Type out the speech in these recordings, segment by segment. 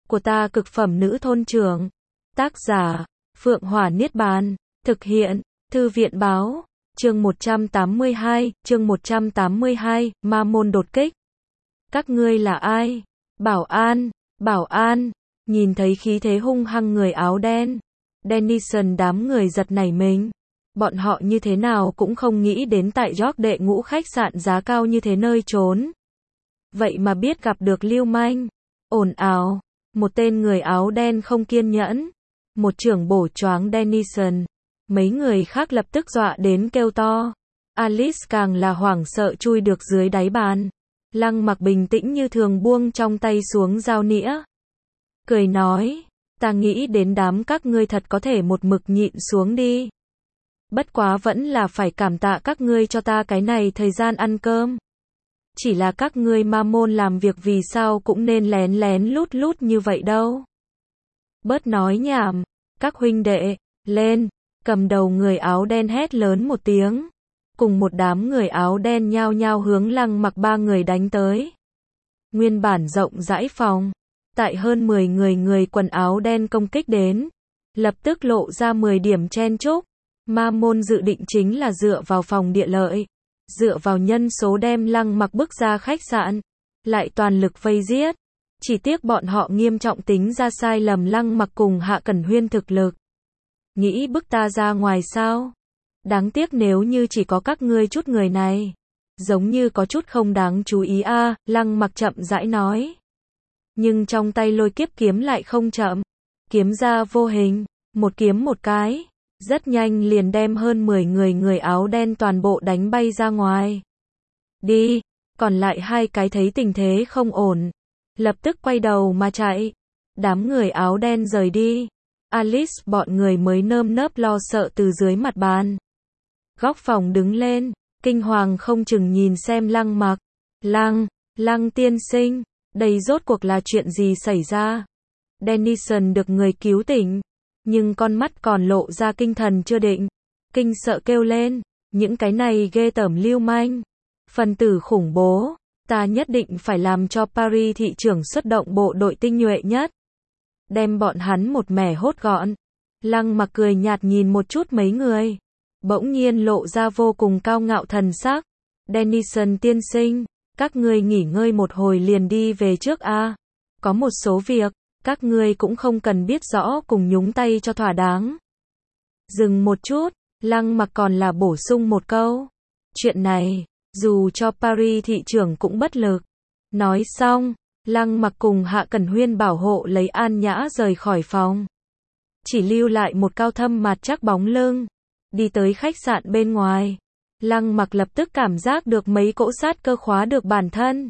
của ta cực phẩm nữ thôn trưởng. Tác giả, Phượng Hỏa Niết Bàn. Thực hiện, Thư viện báo. Chương 182, Ma môn đột kích. Các ngươi là ai? Bảo an, nhìn thấy khí thế hung hăng người áo đen. Dennison đám người giật nảy mình. Bọn họ như thế nào cũng không nghĩ đến tại York đệ ngũ khách sạn giá cao như thế nơi trốn. Vậy mà biết gặp được lưu manh. Ồn ào, một tên người áo đen không kiên nhẫn. Một trưởng bổ choáng Dennison. Mấy người khác lập tức dọa đến kêu to. Alice càng là hoảng sợ chui được dưới đáy bàn. Lăng Mặc bình tĩnh như thường buông trong tay xuống dao nĩa. Cười nói, ta nghĩ đến đám các ngươi thật có thể một mực nhịn xuống đi. Bất quá vẫn là phải cảm tạ các ngươi cho ta cái này thời gian ăn cơm. Chỉ là các ngươi ma môn làm việc vì sao cũng nên lén lén lút lút như vậy đâu. Bớt nói nhảm, các huynh đệ, lên, cầm đầu người áo đen hét lớn một tiếng. Cùng một đám người áo đen nhao nhao hướng Lăng Mặc ba người đánh tới. Nguyên bản rộng rãi phòng, tại hơn 10 người quần áo đen công kích đến, lập tức lộ ra 10 điểm chen chúc. Ma môn dự định chính là dựa vào phòng địa lợi, dựa vào nhân số đem Lăng Mặc bức ra khách sạn, lại toàn lực vây giết. Chỉ tiếc bọn họ nghiêm trọng tính ra sai lầm Lăng Mặc cùng Hạ Cẩn Huyên thực lực. Nghĩ bức ta ra ngoài sao? Đáng tiếc nếu như chỉ có các ngươi chút người này. Giống như có chút không đáng chú ý a, Lăng Mặc chậm rãi nói. Nhưng trong tay lôi kiếp kiếm lại không chậm. Kiếm ra vô hình, một kiếm một cái. Rất nhanh liền đem hơn 10 người áo đen toàn bộ đánh bay ra ngoài. Đi, còn lại hai cái thấy tình thế không ổn. Lập tức quay đầu mà chạy. Đám người áo đen rời đi. Alice bọn người mới nơm nớp lo sợ từ dưới mặt bàn. Góc phòng đứng lên, kinh hoàng không chừng nhìn xem Lăng Mặc. Lăng tiên sinh, đây rốt cuộc là chuyện gì xảy ra? Dennison được người cứu tỉnh, nhưng con mắt còn lộ ra kinh thần chưa định. Kinh sợ kêu lên, những cái này ghê tởm lưu manh. Phần tử khủng bố, ta nhất định phải làm cho Paris thị trưởng xuất động bộ đội tinh nhuệ nhất. Đem bọn hắn một mẻ hốt gọn. Lăng Mặc cười nhạt nhìn một chút mấy người. Bỗng nhiên lộ ra vô cùng cao ngạo thần sắc. Dennison tiên sinh, các ngươi nghỉ ngơi một hồi liền đi về trước a. Có một số việc, các ngươi cũng không cần biết rõ cùng nhúng tay cho thỏa đáng. Dừng một chút, Lăng Mặc còn là bổ sung một câu. Chuyện này, dù cho Paris thị trưởng cũng bất lực. Nói xong, Lăng Mặc cùng Hạ Cẩn Huyên bảo hộ lấy An Nhã rời khỏi phòng. Chỉ lưu lại một cao thâm mặt chắc bóng lưng. Đi tới khách sạn bên ngoài. Lăng Mặc lập tức cảm giác được mấy cỗ sát cơ khóa được bản thân.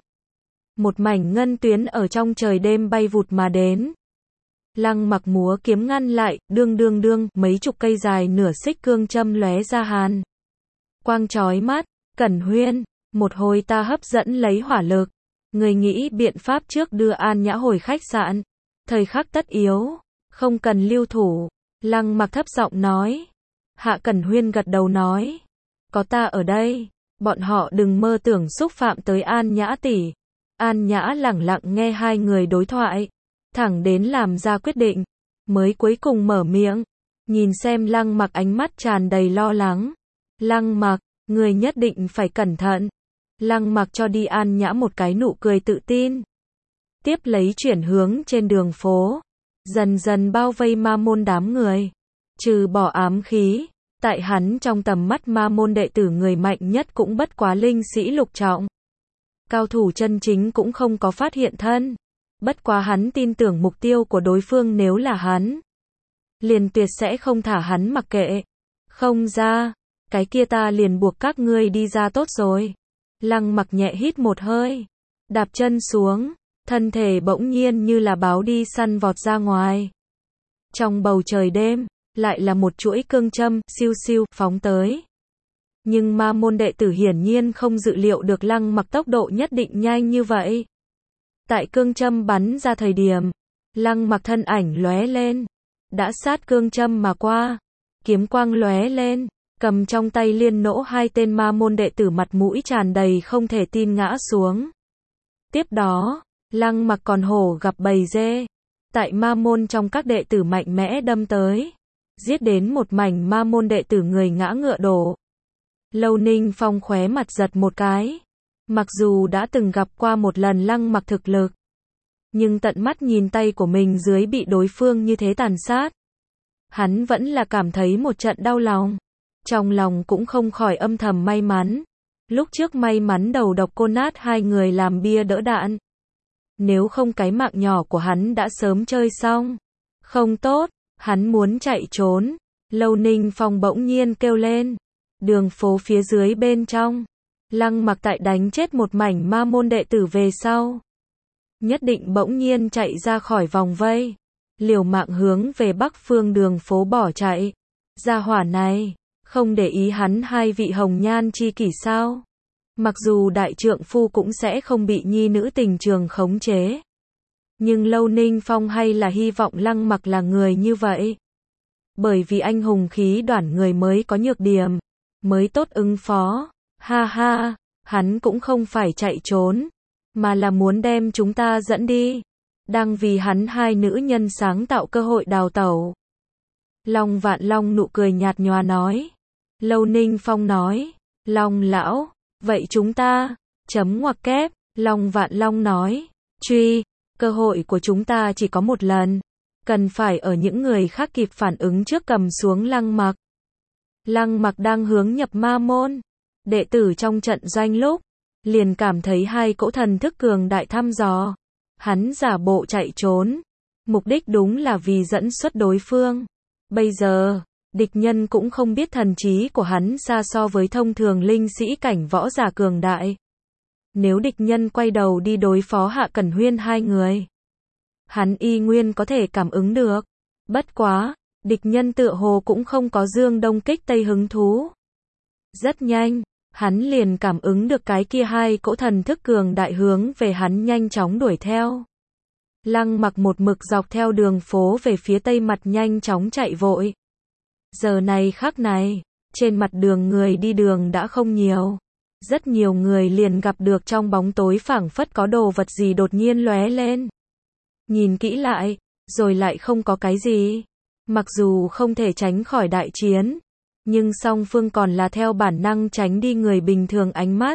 Một mảnh ngân tuyến ở trong trời đêm bay vụt mà đến. Lăng Mặc múa kiếm ngăn lại, đương, mấy chục cây dài nửa xích cương châm lóe ra hàn. Quang chói mắt, Cẩn Huyên, một hồi ta hấp dẫn lấy hỏa lực. Người nghĩ biện pháp trước đưa An Nhã hồi khách sạn. Thời khắc tất yếu, không cần lưu thủ. Lăng Mặc thấp giọng nói. Hạ Cẩn Huyên gật đầu nói. Có ta ở đây, bọn họ đừng mơ tưởng xúc phạm tới An Nhã tỷ. An Nhã lẳng lặng nghe hai người đối thoại. Thẳng đến làm ra quyết định. Mới cuối cùng mở miệng. Nhìn xem Lăng Mặc ánh mắt tràn đầy lo lắng. Lăng Mặc, người nhất định phải cẩn thận. Lăng Mặc cho đi An Nhã một cái nụ cười tự tin. Tiếp lấy chuyển hướng trên đường phố. Dần dần bao vây ma môn đám người. Trừ bỏ ám khí. Tại hắn trong tầm mắt ma môn đệ tử người mạnh nhất cũng bất quá linh sĩ lục trọng. Cao thủ chân chính cũng không có phát hiện thân. Bất quá hắn tin tưởng mục tiêu của đối phương nếu là hắn. Liền tuyệt sẽ không thả hắn mặc kệ. Không ra, cái kia ta liền buộc các ngươi đi ra tốt rồi. Lăng Mặc nhẹ hít một hơi. Đạp chân xuống, thân thể bỗng nhiên như là báo đi săn vọt ra ngoài. Trong bầu trời đêm, lại là một chuỗi cương châm, siêu siêu, phóng tới. Nhưng ma môn đệ tử hiển nhiên không dự liệu được Lăng Mặc tốc độ nhất định nhanh như vậy. Tại cương châm bắn ra thời điểm, Lăng Mặc thân ảnh lóe lên. Đã sát cương châm mà qua. Kiếm quang lóe lên, cầm trong tay liên nỗ hai tên ma môn đệ tử mặt mũi tràn đầy không thể tin ngã xuống. Tiếp đó, Lăng Mặc còn hổ gặp bầy dê. tại ma môn trong các đệ tử mạnh mẽ đâm tới, giết đến một mảnh ma môn đệ tử người ngã ngựa đổ. Lâu Ninh Phong khóe mặt giật một cái. Mặc dù đã từng gặp qua một lần Lăng Mặc thực lực, nhưng tận mắt nhìn tay của mình dưới bị đối phương như thế tàn sát, hắn vẫn là cảm thấy một trận đau lòng. Trong lòng cũng không khỏi âm thầm may mắn. Lúc trước may mắn đầu độc cô nát hai người làm bia đỡ đạn. Nếu không cái mạng nhỏ của hắn đã sớm chơi xong. Không tốt, hắn muốn chạy trốn. Lâu Ninh Phong bỗng nhiên kêu lên. Đường phố phía dưới bên trong, Lăng Mặc tại đánh chết một mảnh ma môn đệ tử về sau, nhất định bỗng nhiên chạy ra khỏi vòng vây, liều mạng hướng về bắc phương đường phố bỏ chạy. Gia hỏa này, không để ý hắn hai vị hồng nhan chi kỷ sao? Mặc dù đại trượng phu cũng sẽ không bị nhi nữ tình trường khống chế, nhưng Lâu Ninh Phong hay là hy vọng Lăng Mặc là người như vậy. Bởi vì anh hùng khí đoản người mới có nhược điểm, mới tốt ứng phó. Ha ha, hắn cũng không phải chạy trốn, mà là muốn đem chúng ta dẫn đi. Đang vì hắn hai nữ nhân sáng tạo cơ hội đào tẩu. Long Vạn Long nụ cười nhạt nhòa nói. Lâu Ninh Phong nói. Long lão, vậy chúng ta, chấm ngoặc kép, Long Vạn Long nói. Truy, cơ hội của chúng ta chỉ có một lần. Cần phải ở những người khác kịp phản ứng trước cầm xuống Lăng Mặc. Lăng Mặc đang hướng nhập ma môn. Đệ tử trong trận doanh lúc, liền cảm thấy hai cỗ thần thức cường đại thăm dò. Hắn giả bộ chạy trốn. Mục đích đúng là vì dẫn xuất đối phương. Bây giờ, địch nhân cũng không biết thần trí của hắn xa so với thông thường linh sĩ cảnh võ giả cường đại. Nếu địch nhân quay đầu đi đối phó Hạ Cẩn Huyên hai người, hắn y nguyên có thể cảm ứng được. Bất quá, địch nhân tựa hồ cũng không có Dương Đông kích Tây hứng thú. Rất nhanh, hắn liền cảm ứng được cái kia hai cỗ thần thức cường đại hướng về hắn nhanh chóng đuổi theo. Lăng Mặc một mực dọc theo đường phố về phía tây mặt nhanh chóng chạy vội. Giờ này khắc này, trên mặt đường người đi đường đã không nhiều. Rất nhiều người liền gặp được trong bóng tối phảng phất có đồ vật gì đột nhiên lóe lên. Nhìn kỹ lại, rồi lại không có cái gì. Mặc dù không thể tránh khỏi đại chiến, nhưng song phương còn là theo bản năng tránh đi người bình thường ánh mắt.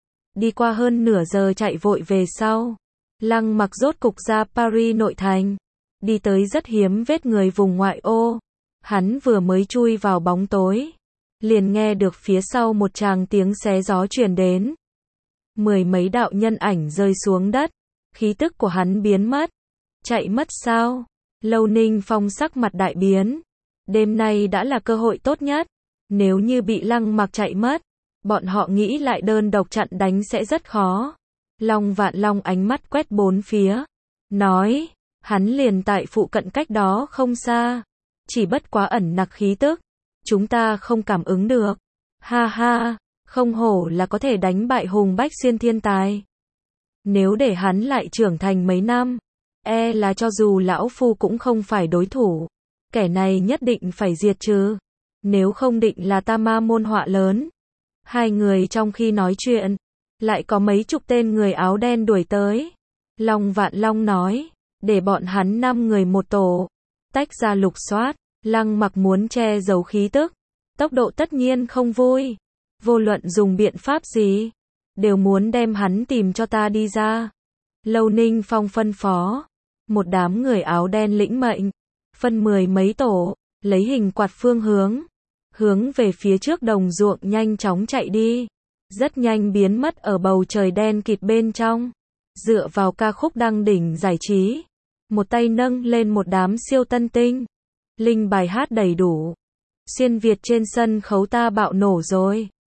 Đi qua hơn nửa giờ chạy vội về sau, Lăng Mặc rốt cục ra Paris nội thành, đi tới rất hiếm vết người vùng ngoại ô. Hắn vừa mới chui vào bóng tối, liền nghe được phía sau một tràng tiếng xé gió truyền đến. Mười mấy đạo nhân ảnh rơi xuống đất, khí tức của hắn biến mất. Chạy mất sao? Lâu Ninh Phong sắc mặt đại biến. Đêm nay đã là cơ hội tốt nhất. Nếu như bị Lăng Mặc chạy mất, bọn họ nghĩ lại đơn độc chặn đánh sẽ rất khó. Long Vạn Long ánh mắt quét bốn phía, nói, hắn liền tại phụ cận cách đó không xa, chỉ bất quá ẩn nặc khí tức, chúng ta không cảm ứng được. Ha ha, không hổ là có thể đánh bại Hùng Bách Xuyên thiên tài. Nếu để hắn lại trưởng thành mấy năm, e là cho dù lão phu cũng không phải đối thủ. Kẻ này nhất định phải diệt trừ, nếu không định là ta ma môn họa lớn. Hai người trong khi nói chuyện, lại có mấy chục tên người áo đen đuổi tới. Long Vạn Long nói, để bọn hắn 5 người một tổ, tách ra lục soát. Lăng Mặc muốn che giấu khí tức, tốc độ tất nhiên không vui. Vô luận dùng biện pháp gì, đều muốn đem hắn tìm cho ta đi ra. Lâu Ninh Phong phân phó, một đám người áo đen lĩnh mệnh, phân 10 mấy tổ, lấy hình quạt phương hướng về phía trước đồng ruộng nhanh chóng chạy đi. Rất nhanh biến mất ở bầu trời đen kịt bên trong. Dựa vào ca khúc đăng đỉnh giải trí, một tay nâng lên một đám siêu tân tinh. Linh bài hát đầy đủ. Xuyên Việt trên sân khấu ta bạo nổ rồi.